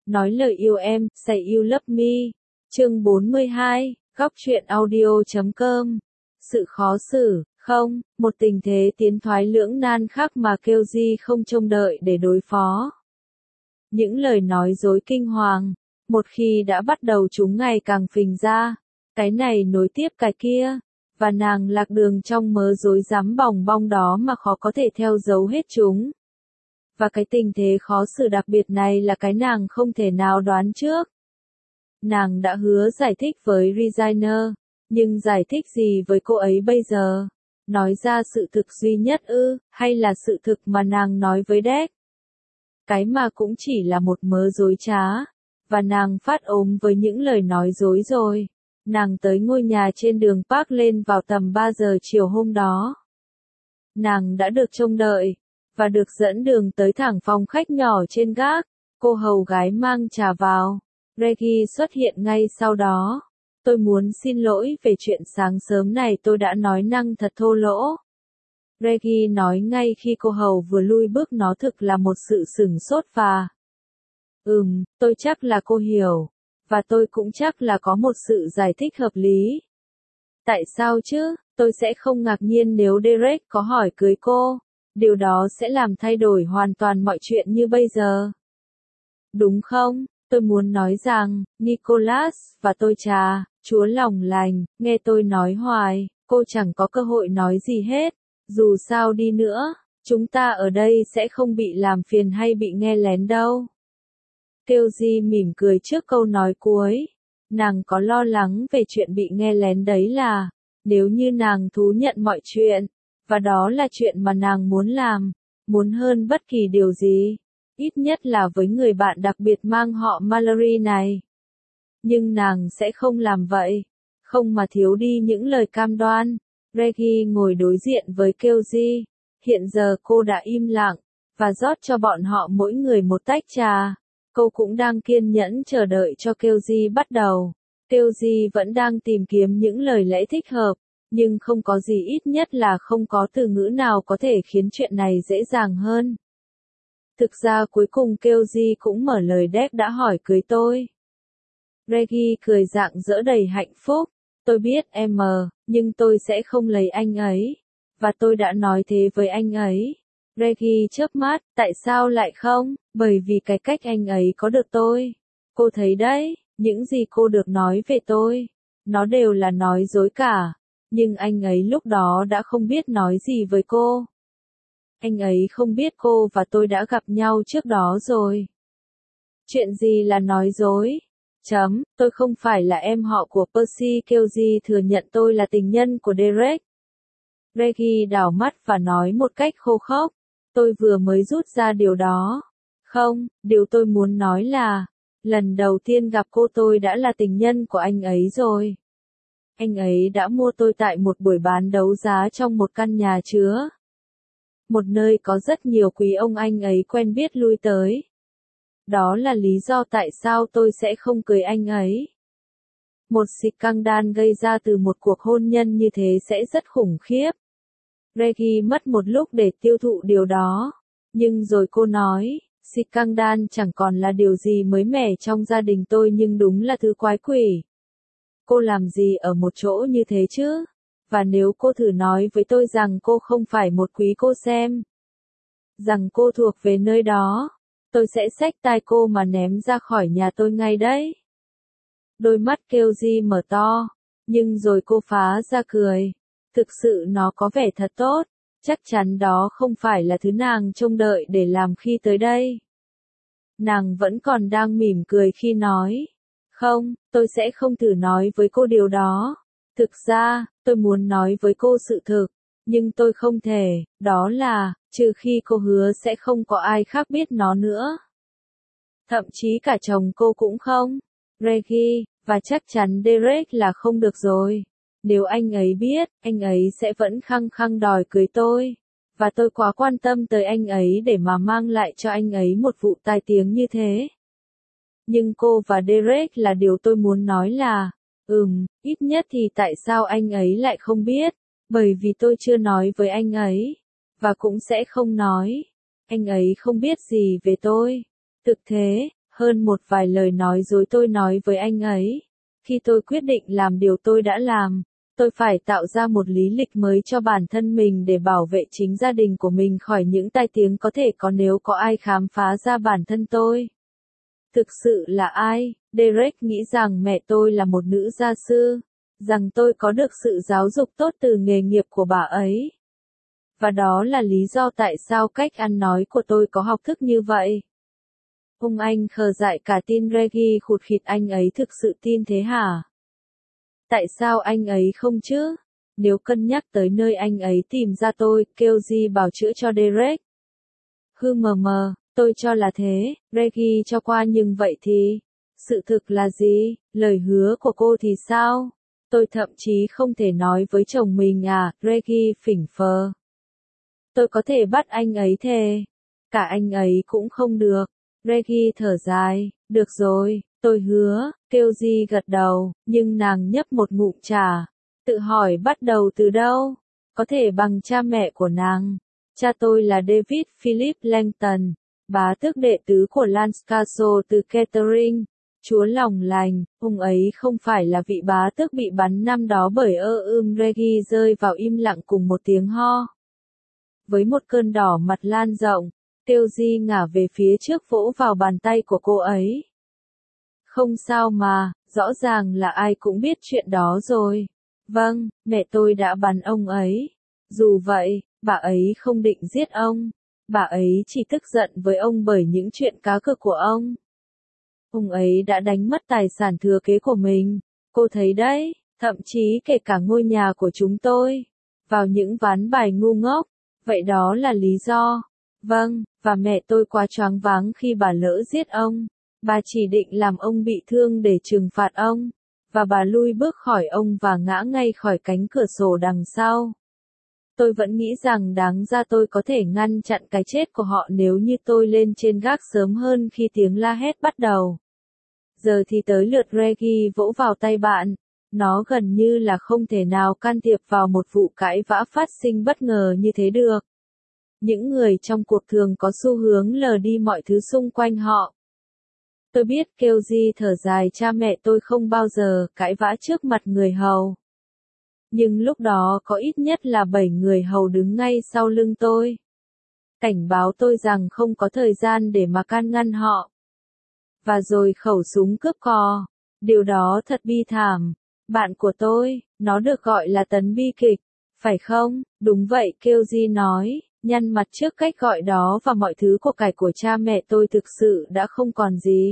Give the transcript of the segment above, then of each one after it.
Nói lời yêu em, say you love me. Chương 42, góc truyện audio.com. Sự khó xử, không, một tình thế tiến thoái lưỡng nan khác mà Keoji không trông đợi để đối phó. Những lời nói dối kinh hoàng, một khi đã bắt đầu chúng ngày càng phình ra, cái này nối tiếp cái kia, và nàng lạc đường trong mớ rối rắm bòng bong đó mà khó có thể theo dấu hết chúng. Và cái tình thế khó xử đặc biệt này là cái nàng không thể nào đoán trước. Nàng đã hứa giải thích với Regina, nhưng giải thích gì với cô ấy bây giờ? Nói ra sự thực duy nhất ư, hay là sự thực mà nàng nói với Deck? Cái mà cũng chỉ là một mớ dối trá, và nàng phát ốm với những lời nói dối rồi. Nàng tới ngôi nhà trên đường Park Lane vào tầm 3 giờ chiều hôm đó. Nàng đã được trông đợi, và được dẫn đường tới thẳng phòng khách nhỏ trên gác. Cô hầu gái mang trà vào. Reggie xuất hiện ngay sau đó. Tôi muốn xin lỗi về chuyện sáng sớm này, tôi đã nói năng thật thô lỗ. Reggie nói ngay khi cô hầu vừa lui bước, nó thực là một sự sửng sốt và... tôi chắc là cô hiểu. Và tôi cũng chắc là có một sự giải thích hợp lý. Tại sao chứ? Tôi sẽ không ngạc nhiên nếu Derek có hỏi cưới cô. Điều đó sẽ làm thay đổi hoàn toàn mọi chuyện như bây giờ. Đúng không? Tôi muốn nói rằng, Nicholas và tôi chúa lòng lành, nghe tôi nói hoài, cô chẳng có cơ hội nói gì hết. Dù sao đi nữa, chúng ta ở đây sẽ không bị làm phiền hay bị nghe lén đâu. Keoji mỉm cười trước câu nói cuối. Nàng có lo lắng về chuyện bị nghe lén đấy là, nếu như nàng thú nhận mọi chuyện, và đó là chuyện mà nàng muốn làm, muốn hơn bất kỳ điều gì, ít nhất là với người bạn đặc biệt mang họ Mallory này. Nhưng nàng sẽ không làm vậy, không mà thiếu đi những lời cam đoan. Reggie ngồi đối diện với Keoji, hiện giờ cô đã im lặng, và rót cho bọn họ mỗi người một tách trà. Cô cũng đang kiên nhẫn chờ đợi cho Keoji bắt đầu. Keoji vẫn đang tìm kiếm những lời lẽ thích hợp, nhưng không có gì, ít nhất là không có từ ngữ nào có thể khiến chuyện này dễ dàng hơn. Thực ra cuối cùng Keoji cũng mở lời, Deck đã hỏi cưới tôi. Reggie cười rạng rỡ đầy hạnh phúc. Tôi biết em nhưng tôi sẽ không lấy anh ấy. Và tôi đã nói thế với anh ấy. Reggie chớp mắt, tại sao lại không? Bởi vì cái cách anh ấy có được tôi. Cô thấy đấy, những gì cô được nói về tôi, nó đều là nói dối cả. Nhưng anh ấy lúc đó đã không biết nói gì với cô. Anh ấy không biết cô và tôi đã gặp nhau trước đó rồi. Chuyện gì là nói dối? Tôi không phải là em họ của Percy. Keoji thừa nhận tôi là tình nhân của Derek. Reggie đảo mắt và nói một cách khô khốc. Tôi vừa mới rút ra điều đó. Không, điều tôi muốn nói là, lần đầu tiên gặp cô tôi đã là tình nhân của anh ấy rồi. Anh ấy đã mua tôi tại một buổi bán đấu giá trong một căn nhà chứa. Một nơi có rất nhiều quý ông anh ấy quen biết lui tới. Đó là lý do tại sao tôi sẽ không cưới anh ấy. Một scandal gây ra từ một cuộc hôn nhân như thế sẽ rất khủng khiếp. Reggie mất một lúc để tiêu thụ điều đó. Nhưng rồi cô nói, scandal chẳng còn là điều gì mới mẻ trong gia đình tôi, nhưng đúng là thứ quái quỷ. Cô làm gì ở một chỗ như thế chứ? Và nếu cô thử nói với tôi rằng cô không phải một quý cô xem, rằng cô thuộc về nơi đó, tôi sẽ xách tai cô mà ném ra khỏi nhà tôi ngay đấy. Đôi mắt Keoji mở to, nhưng rồi cô phá ra cười. Thực sự nó có vẻ thật tốt, chắc chắn đó không phải là thứ nàng trông đợi để làm khi tới đây. Nàng vẫn còn đang mỉm cười khi nói, không, tôi sẽ không thử nói với cô điều đó. Thực ra, tôi muốn nói với cô sự thực, nhưng tôi không thể, đó là, trừ khi cô hứa sẽ không có ai khác biết nó nữa. Thậm chí cả chồng cô cũng không. Reggie, và chắc chắn Derek là không được rồi. Nếu anh ấy biết, anh ấy sẽ vẫn khăng khăng đòi cưới tôi. Và tôi quá quan tâm tới anh ấy để mà mang lại cho anh ấy một vụ tai tiếng như thế. Nhưng cô và Derek là điều tôi muốn nói là, ít nhất thì tại sao anh ấy lại không biết? Bởi vì tôi chưa nói với anh ấy. Và cũng sẽ không nói. Anh ấy không biết gì về tôi. Thực thế, Hơn một vài lời nói dối tôi nói với anh ấy. Khi tôi quyết định làm điều tôi đã làm, tôi phải tạo ra một lý lịch mới cho bản thân mình để bảo vệ chính gia đình của mình khỏi những tai tiếng có thể có nếu có ai khám phá ra bản thân tôi. Thực sự là ai? Derek nghĩ rằng mẹ tôi là một nữ gia sư, rằng tôi có được sự giáo dục tốt từ nghề nghiệp của bà ấy. Và đó là lý do tại sao cách ăn nói của tôi có học thức như vậy. Anh khờ dại cả tin Reggie khụt khịt, anh ấy thực sự tin thế hả? Tại sao anh ấy không chứ? Nếu cân nhắc tới nơi anh ấy tìm ra tôi, Kelly bào chữa cho Derek. Tôi cho là thế, Reggie cho qua, nhưng vậy thì, sự thực là gì? Lời hứa của cô thì sao? Tôi thậm chí không thể nói với chồng mình à, Reggie phỉnh phờ. Tôi có thể bắt anh ấy thề. Cả anh ấy cũng không được. Reggie thở dài, được rồi, tôi hứa, Kelly gật đầu, nhưng nàng nhấp một ngụm trà. Tự hỏi bắt đầu từ đâu? Có thể bằng cha mẹ của nàng. Cha tôi là David Philip Langton, bá tước đệ tứ của Lancashire từ Kettering, chúa lòng lành. Ông ấy không phải là vị bá tước bị bắn năm đó bởi Reggie rơi vào im lặng cùng một tiếng ho. Với một cơn đỏ mặt lan rộng, Kelly ngả về phía trước vỗ vào bàn tay của cô ấy. Không sao mà, rõ ràng là ai cũng biết chuyện đó rồi. Vâng, mẹ tôi đã bắn ông ấy. Dù vậy, bà ấy không định giết ông. Bà ấy chỉ tức giận với ông bởi những chuyện cá cược của ông. Ông ấy đã đánh mất tài sản thừa kế của mình. Cô thấy đấy, thậm chí kể cả ngôi nhà của chúng tôi. Vào những ván bài ngu ngốc. Vậy đó là lý do. Vâng, và mẹ tôi quá choáng váng khi bà lỡ giết ông. Bà chỉ định làm ông bị thương để trừng phạt ông. Và bà lui bước khỏi ông và ngã ngay khỏi cánh cửa sổ đằng sau. Tôi vẫn nghĩ rằng đáng ra tôi có thể ngăn chặn cái chết của họ nếu như tôi lên trên gác sớm hơn khi tiếng la hét bắt đầu. Giờ thì tới lượt Reggie vỗ vào tay bạn. Nó gần như là không thể nào can thiệp vào một vụ cãi vã phát sinh bất ngờ như thế được. Những người trong cuộc thường có xu hướng lờ đi mọi thứ xung quanh họ. Tôi biết, Kelly thở dài, cha mẹ tôi không bao giờ cãi vã trước mặt người hầu. Nhưng lúc đó có ít nhất là 7 người hầu đứng ngay sau lưng tôi. Cảnh báo tôi rằng không có thời gian để mà can ngăn họ. Và rồi khẩu súng cướp cò. Điều đó thật bi thảm. Bạn của tôi, nó được gọi là tấn bi kịch, phải không? Đúng vậy, Kelly nói, nhăn mặt trước cách gọi đó, và mọi thứ của cải của cha mẹ tôi thực sự đã không còn gì.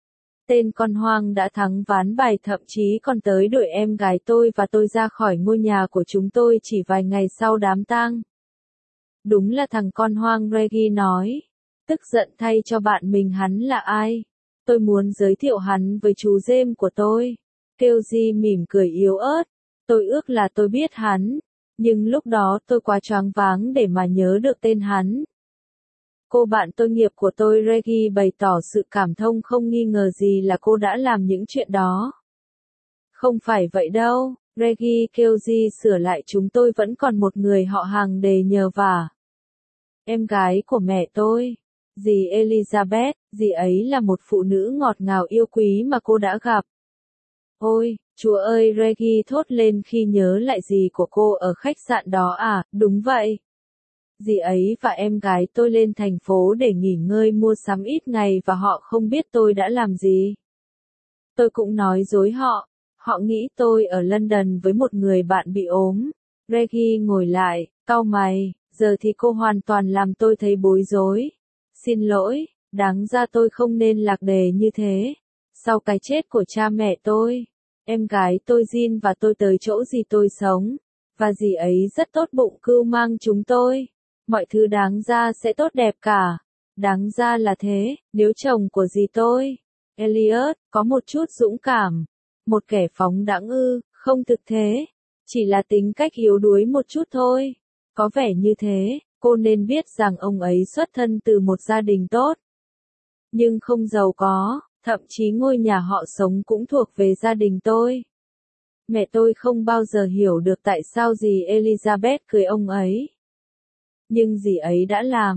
Tên con hoang đã thắng ván bài, thậm chí còn tới đuổi em gái tôi và tôi ra khỏi ngôi nhà của chúng tôi chỉ vài ngày sau đám tang. Đúng là thằng con hoang, Reggie nói. Tức giận thay cho bạn mình, hắn là ai? Tôi muốn giới thiệu hắn với chú James của tôi. Kelly mỉm cười yếu ớt. Tôi ước là tôi biết hắn. Nhưng lúc đó tôi quá choáng váng để mà nhớ được tên hắn. Cô bạn tôi nghiệp của tôi, Reggie, bày tỏ sự cảm thông, không nghi ngờ gì là cô đã làm những chuyện đó. Không phải vậy đâu, Reggie, Kelly sửa lại, chúng tôi vẫn còn một người họ hàng để nhờ vả. Em gái của mẹ tôi, dì Elizabeth, dì ấy là một phụ nữ ngọt ngào yêu quý mà cô đã gặp. Ôi, Chúa ơi, Reggie thốt lên khi nhớ lại dì của cô ở khách sạn đó à, đúng vậy. Dì ấy và em gái tôi lên thành phố để nghỉ ngơi mua sắm ít ngày và họ không biết tôi đã làm gì. Tôi cũng nói dối họ. Họ nghĩ tôi ở London với một người bạn bị ốm. Reggie ngồi lại, cau mày, giờ thì cô hoàn toàn làm tôi thấy bối rối. Xin lỗi, đáng ra tôi không nên lạc đề như thế. Sau cái chết của cha mẹ tôi, em gái tôi Jean và tôi tới chỗ dì tôi sống. Và dì ấy rất tốt bụng cưu mang chúng tôi. Mọi thứ đáng ra sẽ tốt đẹp cả. Đáng ra là thế, nếu chồng của dì tôi, Elliot, có một chút dũng cảm. Một kẻ phóng đãng không thực thế. Chỉ là tính cách yếu đuối một chút thôi. Có vẻ như thế, cô nên biết rằng ông ấy xuất thân từ một gia đình tốt. Nhưng không giàu có, thậm chí ngôi nhà họ sống cũng thuộc về gia đình tôi. Mẹ tôi không bao giờ hiểu được tại sao dì Elizabeth cưới ông ấy. Nhưng dì ấy đã làm.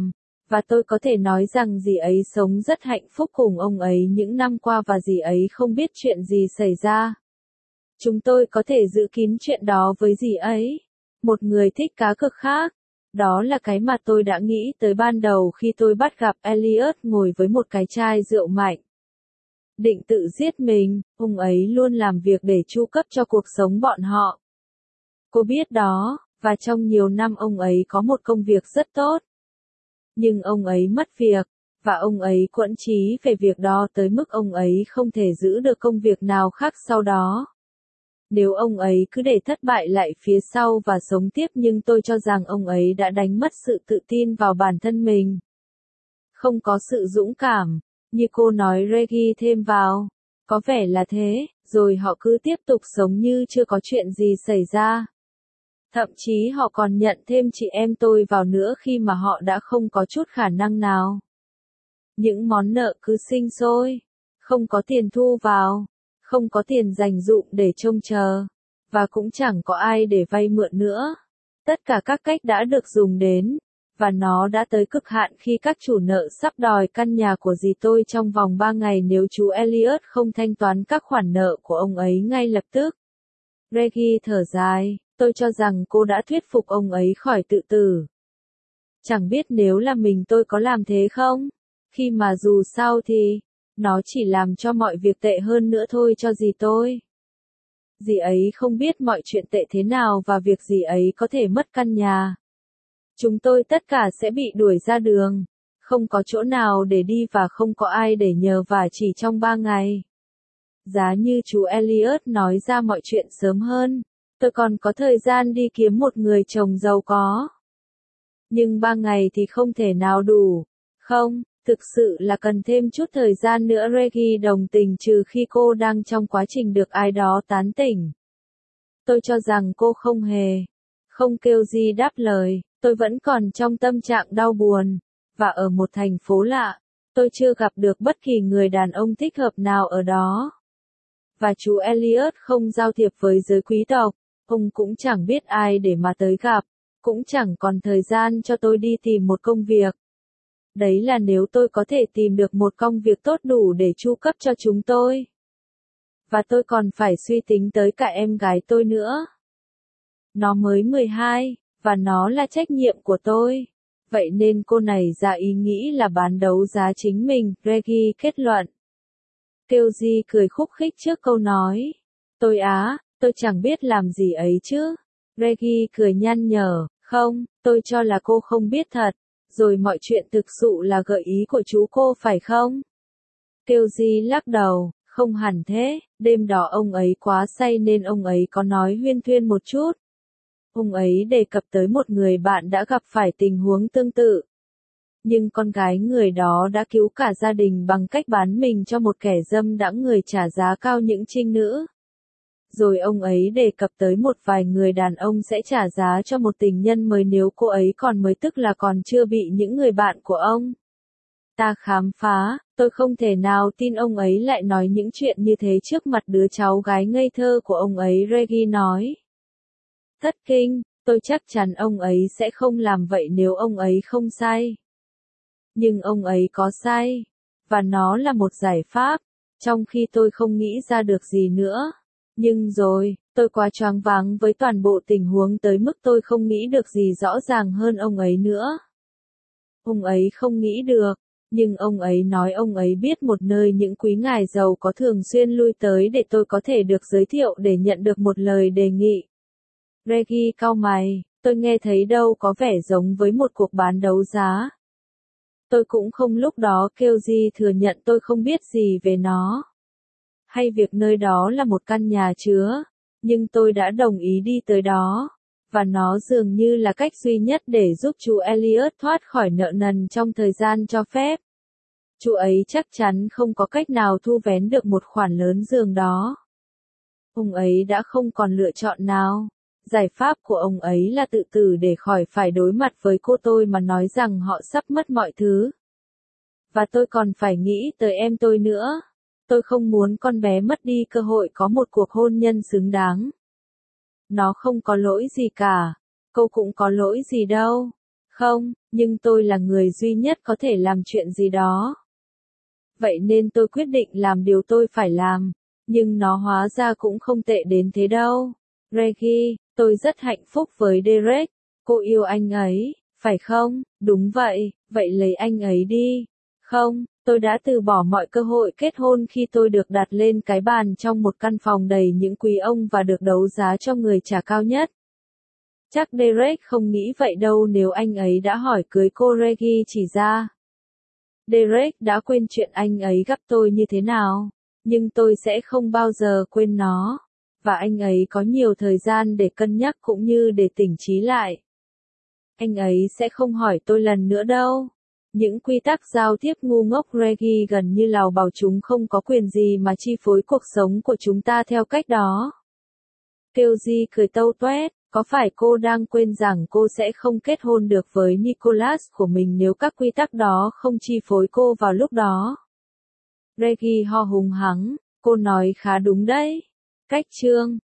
Và tôi có thể nói rằng dì ấy sống rất hạnh phúc cùng ông ấy những năm qua và dì ấy không biết chuyện gì xảy ra. Chúng tôi có thể giữ kín chuyện đó với dì ấy. Một người thích cá cược khác. Đó là cái mà tôi đã nghĩ tới ban đầu khi tôi bắt gặp Elliot ngồi với một cái chai rượu mạnh. Định tự giết mình, ông ấy luôn làm việc để chu cấp cho cuộc sống bọn họ. Cô biết đó, và trong nhiều năm ông ấy có một công việc rất tốt. Nhưng ông ấy mất việc, và ông ấy quẫn trí về việc đó tới mức ông ấy không thể giữ được công việc nào khác sau đó. Nếu ông ấy cứ để thất bại lại phía sau và sống tiếp, nhưng tôi cho rằng ông ấy đã đánh mất sự tự tin vào bản thân mình. Không có sự dũng cảm, như cô nói, Reggie thêm vào. Có vẻ là thế, rồi họ cứ tiếp tục sống như chưa có chuyện gì xảy ra. Thậm chí họ còn nhận thêm chị em tôi vào nữa khi mà họ đã không có chút khả năng nào. Những món nợ cứ sinh sôi, không có tiền thu vào, không có tiền dành dụm để trông chờ, và cũng chẳng có ai để vay mượn nữa. Tất cả các cách đã được dùng đến, và nó đã tới cực hạn khi các chủ nợ sắp đòi căn nhà của dì tôi trong vòng 3 ngày nếu chú Elliot không thanh toán các khoản nợ của ông ấy ngay lập tức. Reggie thở dài, tôi cho rằng cô đã thuyết phục ông ấy khỏi tự tử. Chẳng biết nếu là mình tôi có làm thế không? Khi mà dù sao thì, nó chỉ làm cho mọi việc tệ hơn nữa thôi cho dì tôi. Dì ấy không biết mọi chuyện tệ thế nào và việc dì ấy có thể mất căn nhà. Chúng tôi tất cả sẽ bị đuổi ra đường, không có chỗ nào để đi và không có ai để nhờ vả chỉ trong 3 ngày. Giá như chú Elliot nói ra mọi chuyện sớm hơn, tôi còn có thời gian đi kiếm một người chồng giàu có. Nhưng 3 ngày thì không thể nào đủ. Không, thực sự là cần thêm chút thời gian nữa. Reggie đồng tình, trừ khi cô đang trong quá trình được ai đó tán tỉnh. Tôi cho rằng cô không hề. Không, kêu gì đáp lời, tôi vẫn còn trong tâm trạng đau buồn. Và ở một thành phố lạ, tôi chưa gặp được bất kỳ người đàn ông thích hợp nào ở đó. Và chú Elliot không giao thiệp với giới quý tộc, ông cũng chẳng biết ai để mà tới gặp, cũng chẳng còn thời gian cho tôi đi tìm một công việc. Đấy là nếu tôi có thể tìm được một công việc tốt đủ để chu cấp cho chúng tôi. Và tôi còn phải suy tính tới cả em gái tôi nữa. Nó mới 12, và nó là trách nhiệm của tôi. Vậy nên cô này ra ý nghĩ là bán đấu giá chính mình, Reggie kết luận. Kelsey cười khúc khích trước câu nói. Tôi chẳng biết làm gì ấy chứ. Reggie cười nhăn nhở, không, tôi cho là cô không biết thật. Rồi mọi chuyện thực sự là gợi ý của chú cô phải không? Kelsey lắc đầu, không hẳn thế, đêm đó ông ấy quá say nên ông ấy có nói huyên thuyên một chút. Ông ấy đề cập tới một người bạn đã gặp phải tình huống tương tự. Nhưng con gái người đó đã cứu cả gia đình bằng cách bán mình cho một kẻ dâm đãng người trả giá cao những trinh nữ. Rồi ông ấy đề cập tới một vài người đàn ông sẽ trả giá cho một tình nhân mới nếu cô ấy còn mới, tức là còn chưa bị những người bạn của ông. Ta khám phá, tôi không thể nào tin ông ấy lại nói những chuyện như thế trước mặt đứa cháu gái ngây thơ của ông ấy, Reggie nói. Thất kinh, tôi chắc chắn ông ấy sẽ không làm vậy nếu ông ấy không sai. Nhưng ông ấy có sai, và nó là một giải pháp, trong khi tôi không nghĩ ra được gì nữa. Nhưng rồi, tôi quá choáng váng với toàn bộ tình huống tới mức tôi không nghĩ được gì rõ ràng hơn ông ấy nữa. Ông ấy không nghĩ được, nhưng ông ấy nói ông ấy biết một nơi những quý ngài giàu có thường xuyên lui tới để tôi có thể được giới thiệu để nhận được một lời đề nghị. Reggie cau mày, tôi nghe thấy đâu có vẻ giống với một cuộc bán đấu giá. Tôi cũng không, lúc đó Kelsey thừa nhận tôi không biết gì về nó. Hay việc nơi đó là một căn nhà chứa, nhưng tôi đã đồng ý đi tới đó, và nó dường như là cách duy nhất để giúp chú Elliot thoát khỏi nợ nần trong thời gian cho phép. Chú ấy chắc chắn không có cách nào thu vén được một khoản lớn giường đó. Ông ấy đã không còn lựa chọn nào. Giải pháp của ông ấy là tự tử để khỏi phải đối mặt với cô tôi mà nói rằng họ sắp mất mọi thứ. Và tôi còn phải nghĩ tới em tôi nữa. Tôi không muốn con bé mất đi cơ hội có một cuộc hôn nhân xứng đáng. Nó không có lỗi gì cả. Cô cũng có lỗi gì đâu. Không, nhưng tôi là người duy nhất có thể làm chuyện gì đó. Vậy nên tôi quyết định làm điều tôi phải làm. Nhưng nó hóa ra cũng không tệ đến thế đâu. Reggie, tôi rất hạnh phúc với Derek. Cô yêu anh ấy, phải không? Đúng vậy, vậy lấy anh ấy đi. Không, tôi đã từ bỏ mọi cơ hội kết hôn khi tôi được đặt lên cái bàn trong một căn phòng đầy những quý ông và được đấu giá cho người trả cao nhất. Chắc Derek không nghĩ vậy đâu nếu anh ấy đã hỏi cưới cô, Reggie chỉ ra. Derek đã quên chuyện anh ấy gặp tôi như thế nào, nhưng tôi sẽ không bao giờ quên nó. Và anh ấy có nhiều thời gian để cân nhắc cũng như để tỉnh trí lại. Anh ấy sẽ không hỏi tôi lần nữa đâu. Những quy tắc giao tiếp ngu ngốc Reggie gần như lào bảo chúng không có quyền gì mà chi phối cuộc sống của chúng ta theo cách đó. Kelly cười tâu toét, có phải cô đang quên rằng cô sẽ không kết hôn được với Nicholas của mình nếu các quy tắc đó không chi phối cô vào lúc đó? Reggie ho hùng hắng, cô nói khá đúng đấy. Cách chương